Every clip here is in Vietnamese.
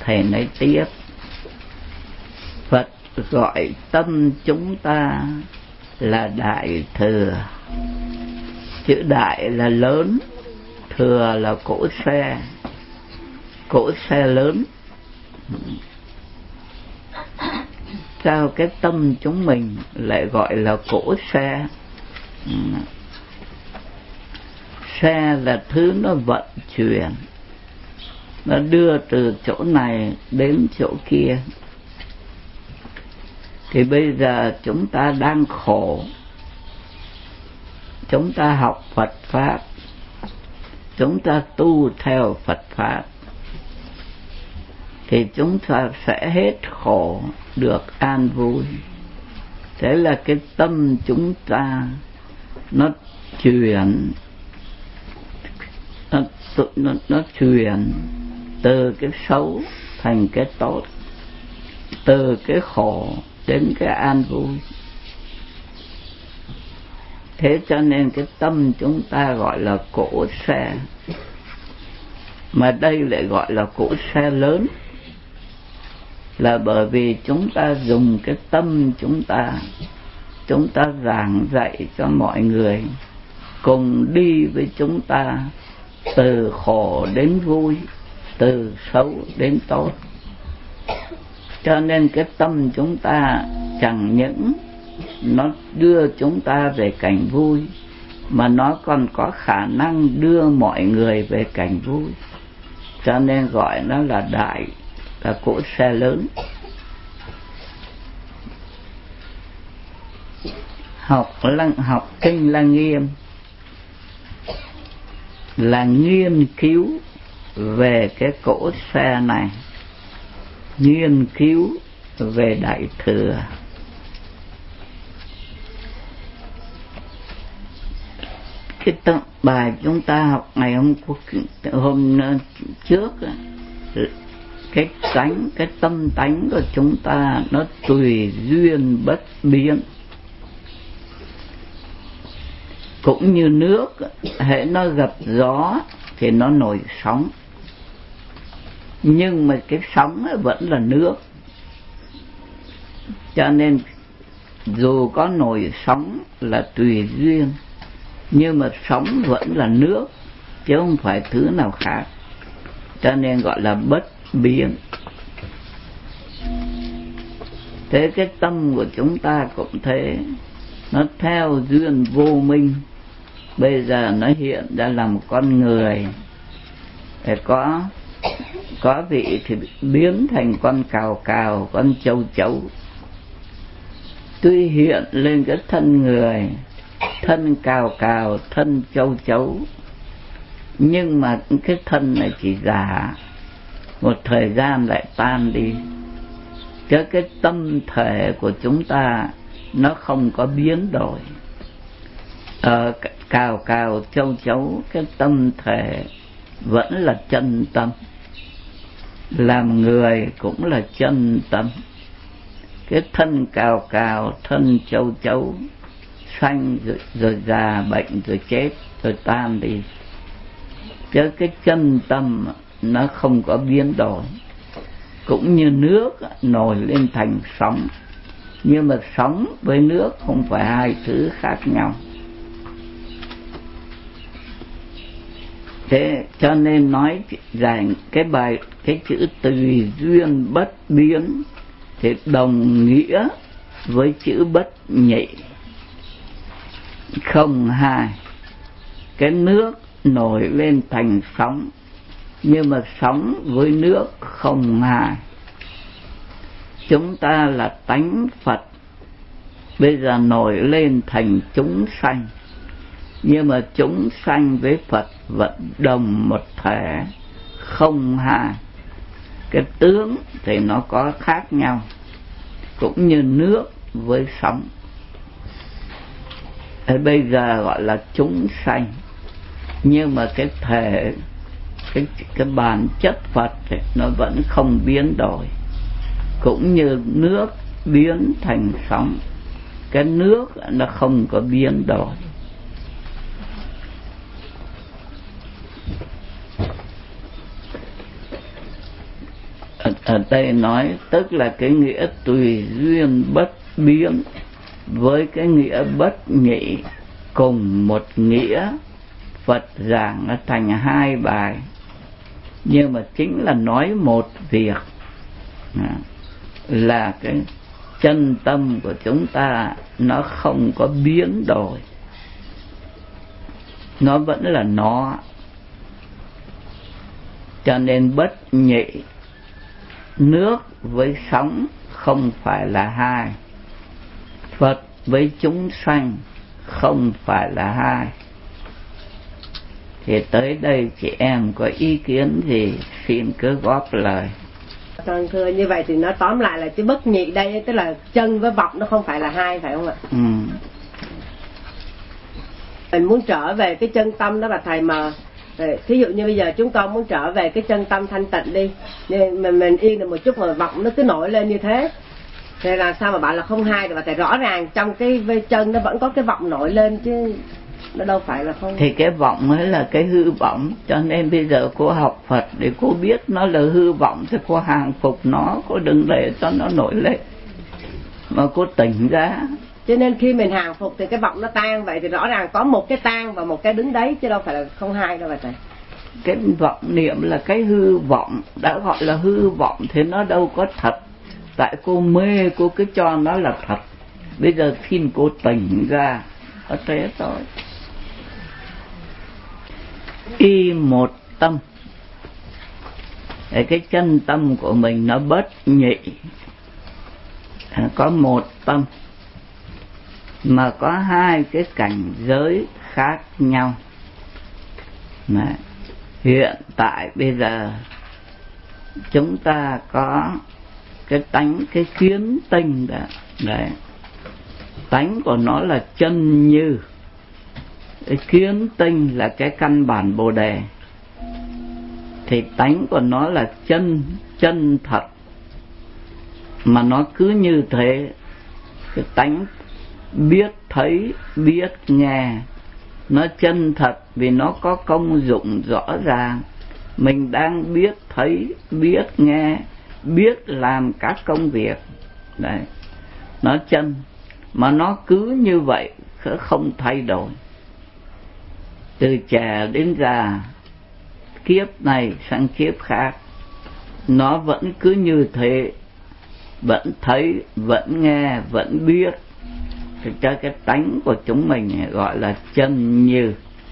thầy nói tiếp, Phật gọi tâm chúng ta là đại thừa. Chữ đại là lớn, thừa là cỗ xe lớn. Sao cái tâm chúng mình lại gọi là cỗ xe? Xe là thứ nó vận chuyển, nó đưa từ chỗ này đến chỗ kia. Thì bây giờ chúng ta đang khổ, chúng ta học Phật Pháp, chúng ta tu theo Phật Pháp, thì chúng ta sẽ hết khổ, được an vui. Thế là cái tâm chúng ta nó chuyển, nó chuyển từ cái xấu thành cái tốt, từ cái khổ đến cái an vui. Thế cho nên cái tâm chúng ta gọi là cỗ xe, mà đây lại gọi là cỗ xe lớn, là bởi vì chúng ta dùng cái tâm chúng ta giảng dạy cho mọi người cùng đi với chúng ta từ khổ đến vui, từ xấu đến tốt. Cho nên cái tâm chúng ta chẳng những nó đưa chúng ta về cảnh vui, mà nó còn có khả năng đưa mọi người về cảnh vui. Cho nên gọi nó là đại, là cỗ xe lớn. Học kinh là nghiêm, là nghiên cứu về cái cỗ xe này, nghiên cứu về đại thừa. Cái bài chúng ta học ngày hôm trước, cái tâm tánh của chúng ta nó tùy duyên bất biến. Cũng như nước, hễ nó gặp gió thì nó nổi sóng, nhưng mà cái sóng vẫn là nước. Cho nên dù có nổi sóng là tùy duyên, nhưng mà sóng vẫn là nước, chứ không phải thứ nào khác. Cho nên gọi là bất biến. Thế cái tâm của chúng ta cũng thế, nó theo duyên vô minh. Bây giờ nó hiện ra là một con người, có vị thì biến thành con cào cào, con châu chấu. Tuy hiện lên cái thân người, thân cào cào, thân châu chấu, nhưng mà cái thân này chỉ giả, một thời gian lại tan đi. Chứ cái tâm thể của chúng ta nó không có biến đổi. Cào cào châu chấu, cái tâm thể vẫn là chân tâm. Làm người cũng là chân tâm. Cái thân cào cào, thân châu chấu, sanh rồi già bệnh rồi chết rồi tan đi. Chứ cái chân tâm nó không có biến đổi. Cũng như nước nổi lên thành sóng, nhưng mà sóng với nước không phải hai thứ khác nhau. Thế cho nên nói rằng cái chữ tùy duyên bất biến thì đồng nghĩa với chữ bất nhị, không hai. Cái nước nổi lên thành sóng, nhưng mà sóng với nước không hai. Chúng ta là tánh Phật, bây giờ nổi lên thành chúng sanh, nhưng mà chúng sanh với Phật vẫn đồng một thể, không hai. Cái tướng thì nó có khác nhau, cũng như nước với sóng. Thế bây giờ gọi là chúng sanh, nhưng mà cái thể, cái bản chất Phật ấy, nó vẫn không biến đổi. Cũng như nước biến thành sóng, cái nước nó không có biến đổi. ở đây nói tức là cái nghĩa tùy duyên bất biến với cái nghĩa bất nhị cùng một nghĩa. Phật giảng nó thành hai bài, nhưng mà chính là nói một việc, là cái chân tâm của chúng ta nó không có biến đổi, nó vẫn là nó. Cho nên bất nhị, nước với sóng không phải là hai, Phật với chúng sanh không phải là hai. Thì tới đây chị em có ý kiến gì xin cứ góp lời. Thưa, như vậy thì nó tóm lại là cái bất nhị đây tức là chân với vọng nó không phải là hai, phải không ạ? Mình muốn trở về cái chân tâm đó là thầy, mà thí dụ như bây giờ chúng con muốn trở về cái chân tâm thanh tịnh đi, nhưng mình yên được một chút mà vọng nó cứ nổi lên như thế, thì là sao mà bạn là không hai được? Và thầy rõ ràng trong cái chân nó vẫn có cái vọng nổi lên chứ nó đâu phải là không. Thì cái vọng ấy là cái hư vọng, cho nên bây giờ cô học Phật để cô biết nó là hư vọng thì cô hàng phục nó, cô đừng để cho nó nổi lên mà cô tỉnh ra. Cho nên khi mình hàng phục thì cái vọng nó tan, vậy thì rõ ràng có một cái tan và một cái đứng đấy chứ đâu phải là không hai đâu. Vậy thầy, cái vọng niệm là cái hư vọng, đã gọi là hư vọng thì nó đâu có thật. Tại cô mê, cô cứ cho nó là thật. Bây giờ khi cô tỉnh ra ở thế thôi. Y một tâm, cái chân tâm của mình nó bất nhị, có một tâm mà có hai cái cảnh giới khác nhau. Mà hiện tại bây giờ chúng ta có cái tánh, cái kiến tinh đó, đấy, tánh của nó là chân như. Cái kiến tinh là cái căn bản Bồ Đề, thì tánh của nó là chân thật, mà nó cứ như thế. Cái tánh biết thấy, biết nghe, nó chân thật vì nó có công dụng rõ ràng. Mình đang biết thấy, biết nghe, biết làm các công việc. Đấy, nó chân, mà nó cứ như vậy, không thay đổi. Từ trẻ đến già, kiếp này sang kiếp khác, nó vẫn cứ như thế, vẫn thấy, vẫn nghe, vẫn biết. Thì cho cái tánh của chúng mình gọi là chân như.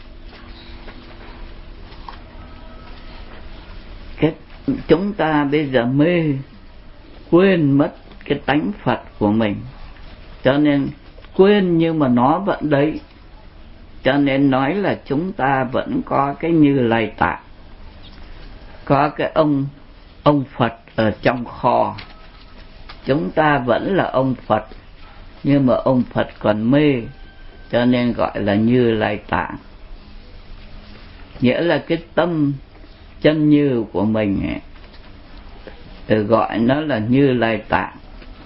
Chúng ta bây giờ mê, quên mất cái tánh Phật của mình, cho nên quên nhưng mà nó vẫn đấy. Cho nên nói là chúng ta vẫn có cái Như Lai Tạng, có cái ông Phật ở trong kho. Chúng ta vẫn là ông Phật, nhưng mà ông Phật còn mê, cho nên gọi là Như Lai Tạng. Nghĩa là cái tâm chân như của mình ấy, gọi nó là Như Lai Tạng.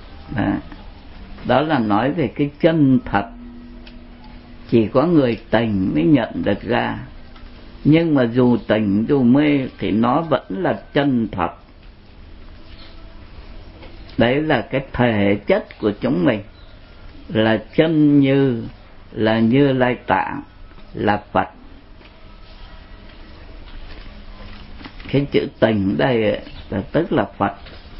Đó là nói về cái chân thật. Chỉ có người tỉnh mới nhận được ra, nhưng mà dù tỉnh dù mê thì nó vẫn là chân thật. Đấy là cái thể chất của chúng mình, là chân như, là Như Lai Tạng, là Phật. Cái chữ tỉnh đây là tức là Phật.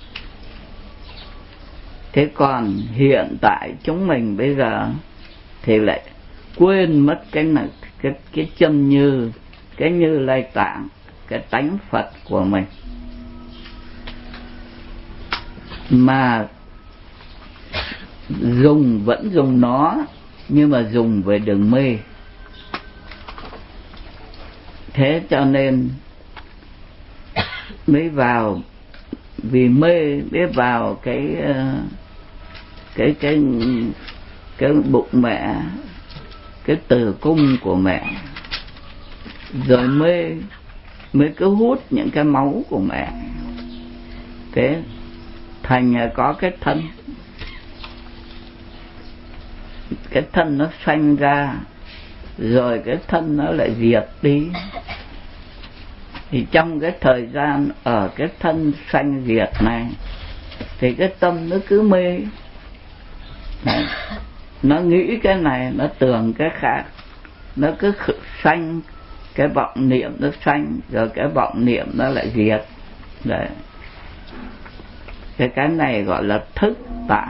Thế còn hiện tại chúng mình bây giờ thì lại quên mất cái chân như, cái Như Lai Tạng, cái tánh Phật của mình, mà vẫn dùng nó, nhưng mà dùng về đường mê. Thế cho nên mới vào, vì mê mới vào cái bụng mẹ, cái tử cung của mẹ, rồi mới cứ hút những cái máu của mẹ. Thế thành có cái thân nó sanh ra, rồi cái thân nó lại diệt đi. Thì trong cái thời gian ở cái thân sanh diệt này thì cái tâm nó cứ mê, nó nghĩ cái này, nó tưởng cái khác, nó cứ sanh cái vọng niệm, nó sanh rồi cái vọng niệm nó lại diệt. Đấy, cái này gọi là thức tạng.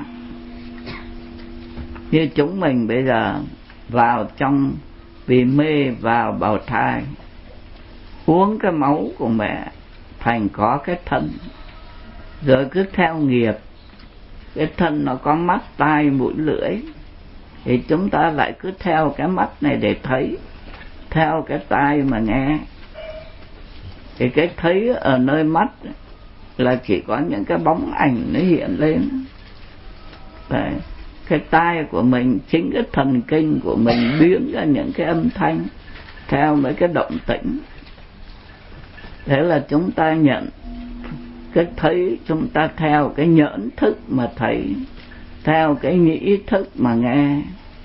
Như chúng mình bây giờ vào trong, vì mê vào bào thai, uống cái máu của mẹ thành có cái thân, rồi cứ theo nghiệp, cái thân nó có mắt tai mũi lưỡi, thì chúng ta lại cứ theo cái mắt này để thấy, theo cái tai mà nghe. Thì cái thấy ở nơi mắt là chỉ có những cái bóng ảnh nó hiện lên. Đấy, cái tai của mình, chính cái thần kinh của mình biến ra những cái âm thanh theo mấy cái động tĩnh. Thế là chúng ta nhận cái thấy, chúng ta theo cái nhẫn thức mà thấy, theo cái nhĩ thức mà nghe,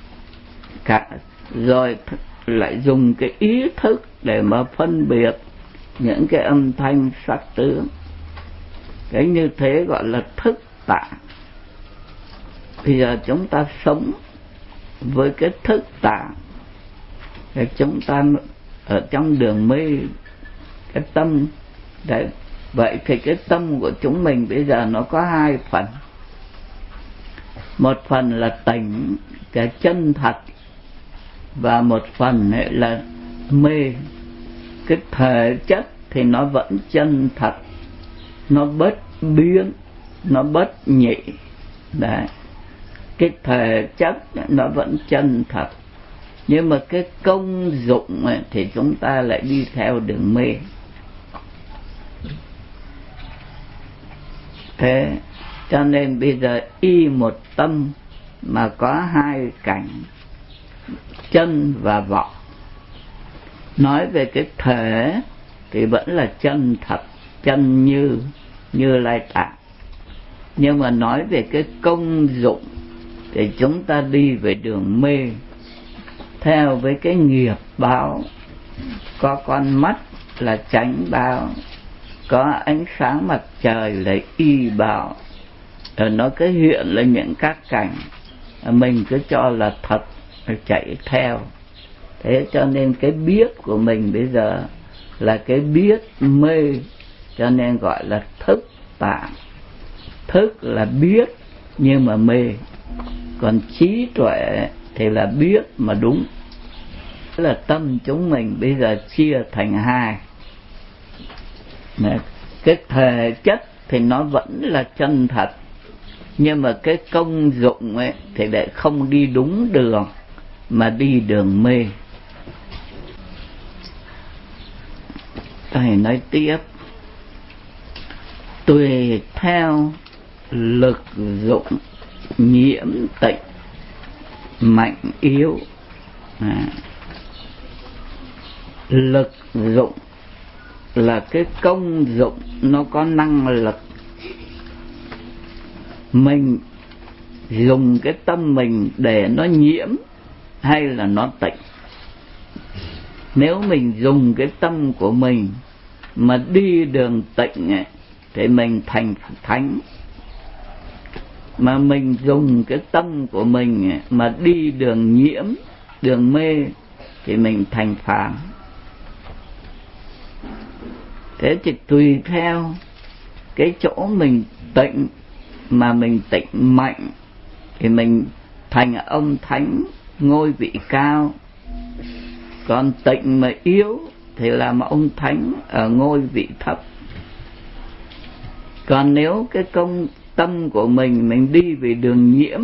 rồi lại dùng cái ý thức để mà phân biệt những cái âm thanh sắc tướng. Cái như thế gọi là thức tạng. Bây giờ chúng ta sống với cái thức tạng, thì chúng ta ở trong đường mê cái tâm. Đấy, vậy thì cái tâm của chúng mình bây giờ nó có hai phần. Một phần là tỉnh, cái chân thật, và một phần là mê. Cái thể chất thì nó vẫn chân thật, nó bất biến, nó bất nhị. Đấy, cái thể chất nó vẫn chân thật, nhưng mà cái công dụng thì chúng ta lại đi theo đường mê. Thế cho nên bây giờ y một tâm mà có hai cảnh, chân và vọng. Nói về cái thể thì vẫn là chân thật, chân như Lai Tạng. Nhưng mà nói về cái công dụng thì chúng ta đi về đường mê, theo với cái nghiệp báo. Có con mắt là chánh báo, có ánh sáng mặt trời là y báo, rồi nó cứ hiện lên những các cảnh, mình cứ cho là thật, chạy theo. Thế cho nên cái biết của mình bây giờ là cái biết mê, cho nên gọi là thức tạng. Thức là biết nhưng mà mê, còn trí tuệ thì là biết mà đúng. Tức là tâm chúng mình bây giờ chia thành hai. Cái thể chất thì nó vẫn là chân thật, nhưng mà cái công dụng thì lại không đi đúng đường mà đi đường mê. Thầy nói tiếp, tùy theo lực dụng nhiễm tịnh mạnh yếu. Lực dụng là cái công dụng, nó có năng lực. Mình dùng cái tâm mình để nó nhiễm hay là nó tịnh. Nếu mình dùng cái tâm của mình mà đi đường tịnh thì mình thành thánh. Mà mình dùng cái tâm của mình mà đi đường nhiễm, đường mê thì mình thành phàm. Thế thì tùy theo cái chỗ mình tịnh, mà mình tịnh mạnh thì mình thành ông thánh ngôi vị cao. Còn tịnh mà yếu thì làm ông thánh ở ngôi vị thấp. Còn nếu cái công tâm của mình đi về đường nhiễm,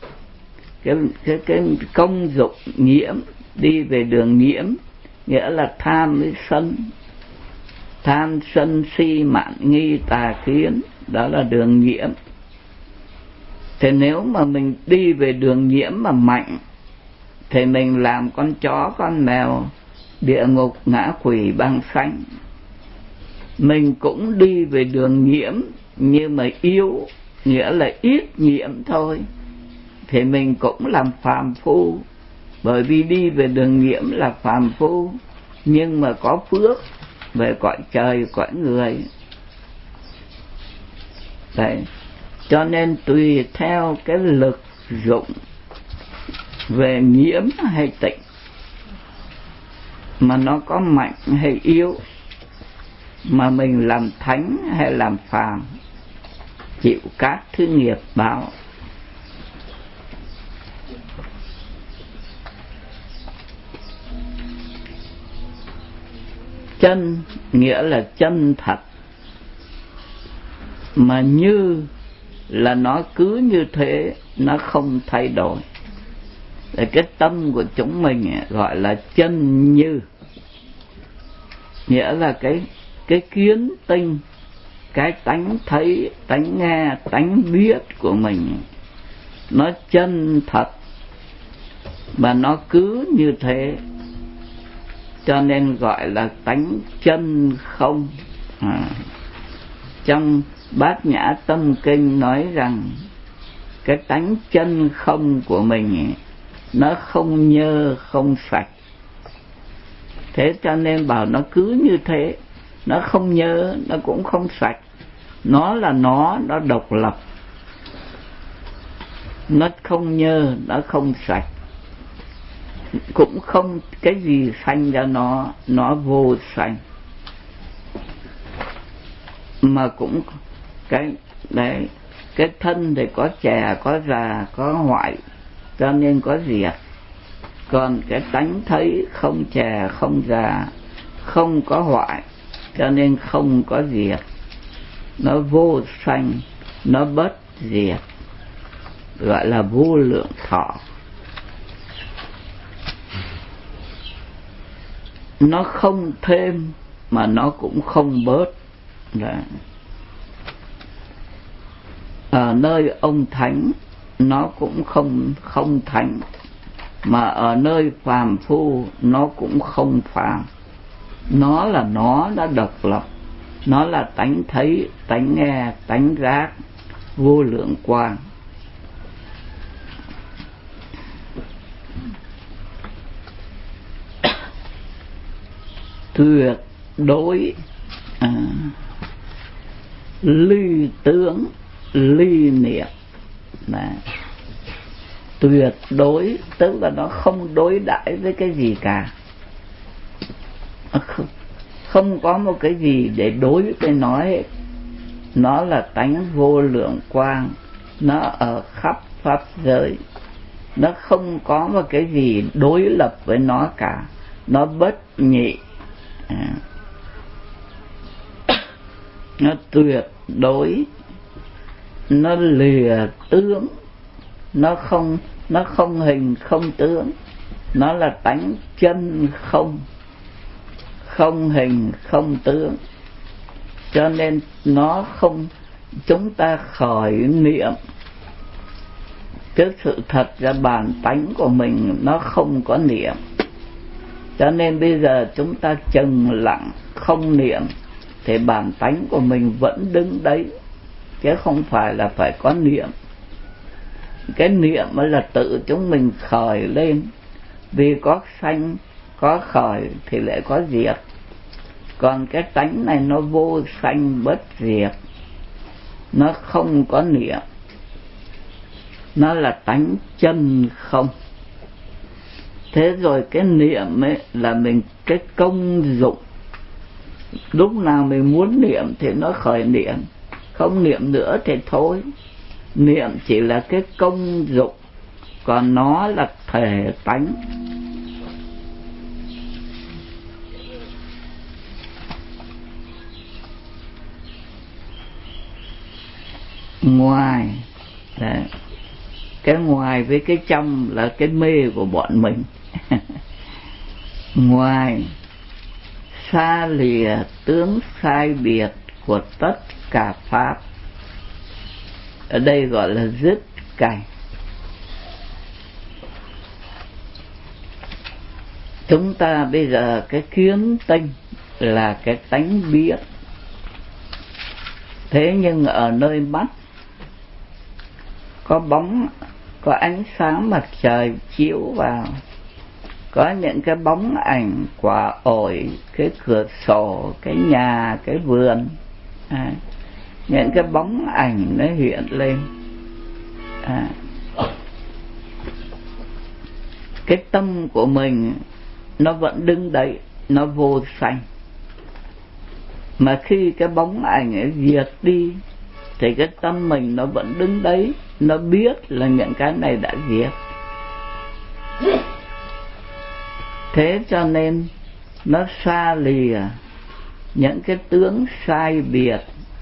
cái công dụng nhiễm, đi về đường nhiễm, nghĩa là tham với sân, tham sân si mạn nghi tà kiến, đó là đường nhiễm. Thế nếu mà mình đi về đường nhiễm mà mạnh thì mình làm con chó con mèo, địa ngục ngã quỷ băng xanh. Mình cũng đi về đường nhiễm nhưng mà yếu, nghĩa là ít nhiễm thôi, thì mình cũng làm phàm phu. Bởi vì đi về đường nhiễm là phàm phu, nhưng mà có phước về cõi trời cõi người. Đấy, cho nên tùy theo cái lực dụng về nhiễm hay tịnh mà nó có mạnh hay yếu, mà mình làm thánh hay làm phàm, chịu các thứ nghiệp báo. Chân nghĩa là chân thật, mà như là nó cứ như thế, nó không thay đổi. Để cái tâm của chúng mình gọi là chân như, nghĩa là cái kiến tinh, cái tánh thấy, tánh nghe, tánh biết của mình nó chân thật và nó cứ như thế, cho nên gọi là tánh chân không. Trong Bát Nhã Tâm Kinh nói rằng cái tánh chân không của mình nó không nhơ không sạch. Thế cho nên bảo nó cứ như thế, nó không nhơ, nó cũng không sạch. Nó là nó độc lập, nó không nhơ, nó không sạch, cũng không cái gì sanh ra nó vô sanh. Mà cũng cái đấy, cái thân thì có trẻ, có già, có hoại, cho nên có diệt. Còn cái tánh thấy không trẻ, không già, không có hoại, cho nên không có diệt. Nó vô sanh, nó bất diệt, gọi là vô lượng thọ. Nó không thêm mà nó cũng không bớt. Đấy. Ở nơi ông thánh nó cũng không thánh, mà ở nơi phàm phu nó cũng không phàm. Nó là nó độc lập, nó là tánh thấy, tánh nghe, tánh giác, vô lượng quang. Tuyệt đối ly tướng ly niệm. Tuyệt đối tức là nó không đối đãi với cái gì cả, không có một cái gì để đối với nó hết. Nó là tánh vô lượng quang, nó ở khắp pháp giới, nó không có một cái gì đối lập với nó cả, nó bất nhị. Nó tuyệt đối, nó lìa tướng, nó không hình không tướng, nó là tánh chân không, không hình không tướng. Cho nên nó không, chúng ta khỏi niệm. Chứ sự thật ra bản tánh của mình nó không có niệm. Cho nên bây giờ chúng ta trầm lặng không niệm thì bản tánh của mình vẫn đứng đấy, chứ không phải là phải có niệm. Cái niệm mới là tự chúng mình khởi lên, vì có sanh có khởi thì lại có diệt. Còn cái tánh này nó vô sanh bất diệt, nó không có niệm, nó là tánh chân không. Thế rồi cái niệm ấy là mình cái công dụng. Lúc nào mình muốn niệm thì nó khởi niệm, không niệm nữa thì thôi. Niệm chỉ là cái công dụng, còn nó là thể tánh. Ngoài đấy, cái ngoài với cái trong là cái mê của bọn mình. Ngoài xa lìa tướng sai biệt của tất cả pháp, ở đây gọi là dứt cảnh. Chúng ta bây giờ cái kiến tinh là cái tánh biết, thế nhưng ở nơi mắt có bóng, có ánh sáng mặt trời chiếu vào, có những cái bóng ảnh quả ổi, cái cửa sổ, cái nhà, cái vườn, những cái bóng ảnh nó hiện lên. Cái tâm của mình nó vẫn đứng đấy, nó vô sanh. Mà khi cái bóng ảnh ấy diệt đi thì cái tâm mình nó vẫn đứng đấy, nó biết là những cái này đã diệt. Thế cho nên nó xa lìa những cái tướng sai biệt.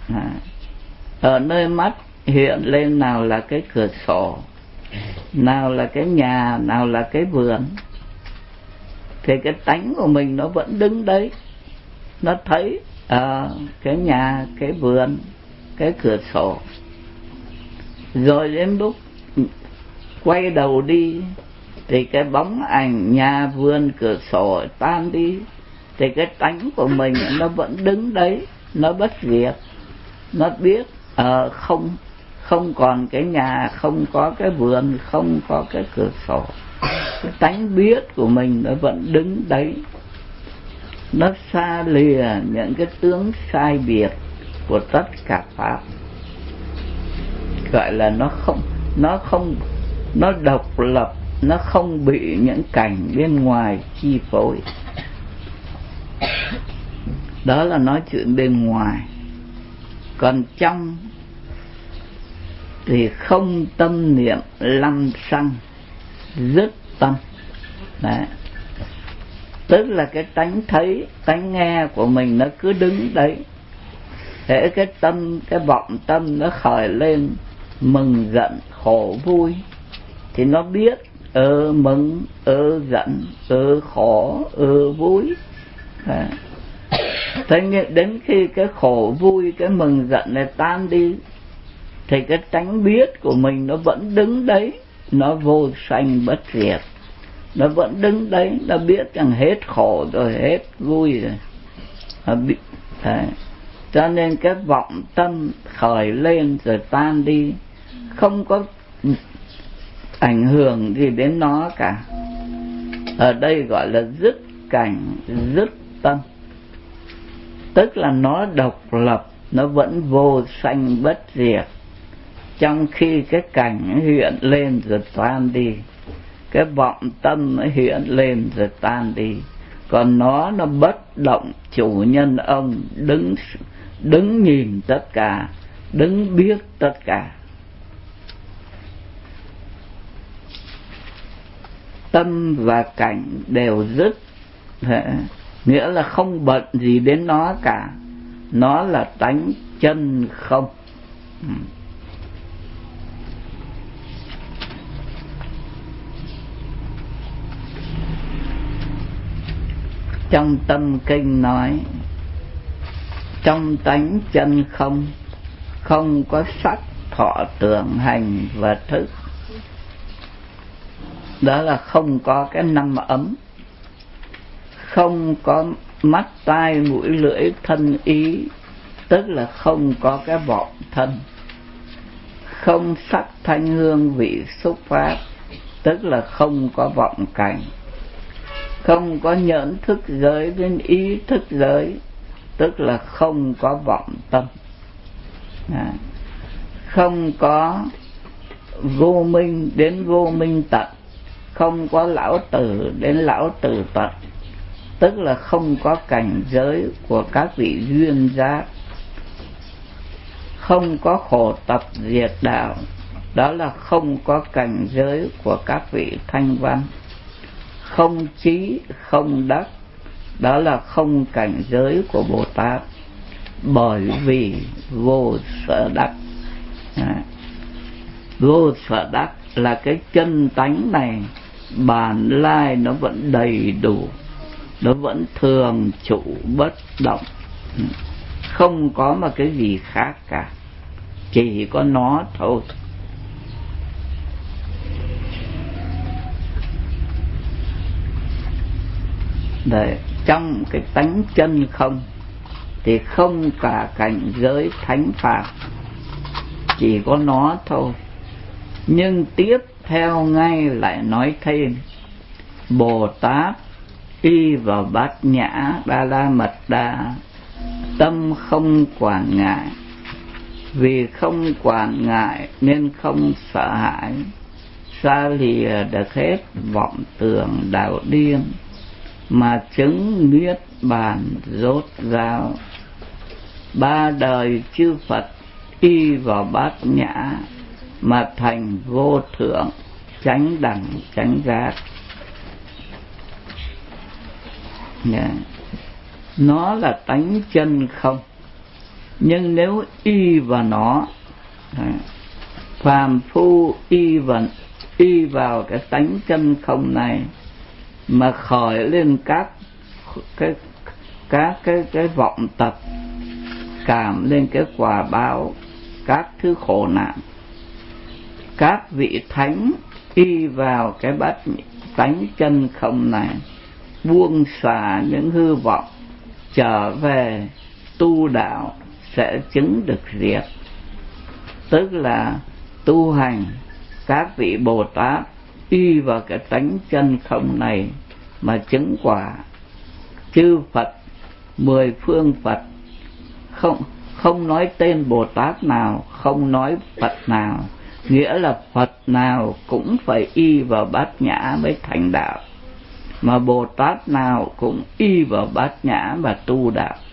Ở nơi mắt hiện lên nào là cái cửa sổ, nào là cái nhà, nào là cái vườn, thì cái tánh của mình nó vẫn đứng đấy, nó thấy cái nhà, cái vườn, cái cửa sổ. Rồi đến lúc quay đầu đi thì cái bóng ảnh nhà, vườn, cửa sổ tan đi, thì cái tánh của mình nó vẫn đứng đấy, nó bất diệt. Nó biết không còn cái nhà, không có cái vườn, không có cái cửa sổ. Cái tánh biết của mình nó vẫn đứng đấy, nó xa lìa những cái tướng sai biệt của tất cả pháp. Gọi là nó độc lập, nó không bị những cảnh bên ngoài chi phối. Đó là nói chuyện bên ngoài. Còn trong thì không tâm niệm lăm xăng, dứt tâm. Đấy. Tức là cái tánh thấy, tánh nghe của mình nó cứ đứng đấy. Thế cái tâm, cái vọng tâm nó khởi lên mừng giận khổ vui thì nó biết mừng, giận, khổ, vui. Thế nhưng đến khi cái khổ vui, cái mừng giận này tan đi thì cái tánh biết của mình nó vẫn đứng đấy, nó vô sanh bất diệt. Nó vẫn đứng đấy, nó biết rằng hết khổ rồi, hết vui rồi. Cho nên cái vọng tâm khởi lên rồi tan đi, không có ảnh hưởng gì đến nó cả. Ở đây gọi là dứt cảnh, dứt tâm. Tức là nó độc lập, nó vẫn vô sanh bất diệt. Trong khi cái cảnh hiện lên rồi tan đi, cái vọng tâm nó hiện lên rồi tan đi, còn nó bất động, chủ nhân ông đứng nhìn tất cả, đứng biết tất cả. Tâm và cảnh đều dứt, nghĩa là không bận gì đến nó cả. Nó là tánh chân không. Trong tâm kinh nói, trong tánh chân không, không có sắc, thọ, tưởng, hành và thức. Đó là không có cái năm ấm, không có mắt, tai, mũi, lưỡi, thân, ý, tức là không có cái vọng thân. Không sắc, thanh, hương, vị, xúc, pháp, tức là không có vọng cảnh. Không có nhẫn thức giới đến ý thức giới, tức là không có vọng tâm. Không có vô minh đến vô minh tận, không có lão tử đến lão tử tận, tức là không có cảnh giới của các vị duyên giác. Không có khổ tập diệt đạo, đó là không có cảnh giới của các vị thanh văn. Không trí, không đắc, đó là không cảnh giới của Bồ Tát. Bởi vì vô sở đắc. Vô sở đắc là cái chân tánh này, bản lai nó vẫn đầy đủ, nó vẫn thường trụ bất động, không có một cái gì khác cả, chỉ có nó thôi. Đấy, trong cái tánh chân không thì không cả cảnh giới thánh pháp, chỉ có nó thôi. Nhưng tiếp theo ngay lại nói thêm, Bồ Tát y vào Bát Nhã Ba La Mật Đa, tâm không quản ngại. Vì không quản ngại nên không sợ hãi, xa lìa được hết vọng tưởng đạo điên, mà chứng niết bàn rốt ráo. Ba đời chư Phật y vào Bát Nhã, mà thành vô thượng chánh đẳng chánh giác. Nó là tánh chân không, nhưng nếu y vào nó, phàm phu y vào cái tánh chân không này mà khởi lên các cái vọng tập, cảm lên cái quả báo các thứ khổ nạn. Các vị thánh y vào cái tánh chân không này, buông xả những hư vọng, trở về tu đạo sẽ chứng được diệt. Tức là tu hành, các vị Bồ Tát y vào cái tánh chân không này mà chứng quả. Chư Phật, 10 phương Phật, không nói tên Bồ Tát nào, không nói Phật nào, nghĩa là Phật nào cũng phải y vào Bát Nhã mới thành đạo, mà Bồ Tát nào cũng y vào Bát Nhã mà tu đạo.